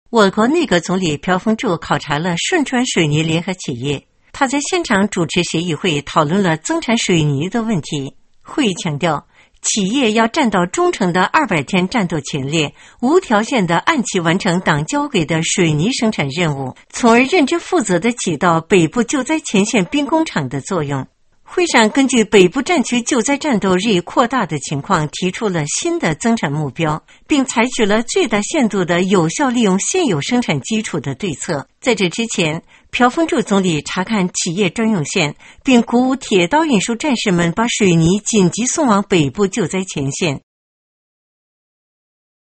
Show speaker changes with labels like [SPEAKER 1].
[SPEAKER 1] 我国内阁总理朴丰柱考察了顺川水泥联合企业，他在现场主持协议会，讨论了增产水泥的问题。会议强调，企业要站到忠诚的200天战斗前列，无条件地按期完成党交给的水泥生产任务，从而认真负责地起到北部救灾前线兵工厂的作用。会上根据北部战区救灾战斗日益扩大的情况，提出了新的增产目标，并采取了最大限度的有效利用现有生产基础的对策。在这之前，朴丰柱总理查看企业专用线，并鼓舞铁道运输战士们把水泥紧急送往北部救灾前线。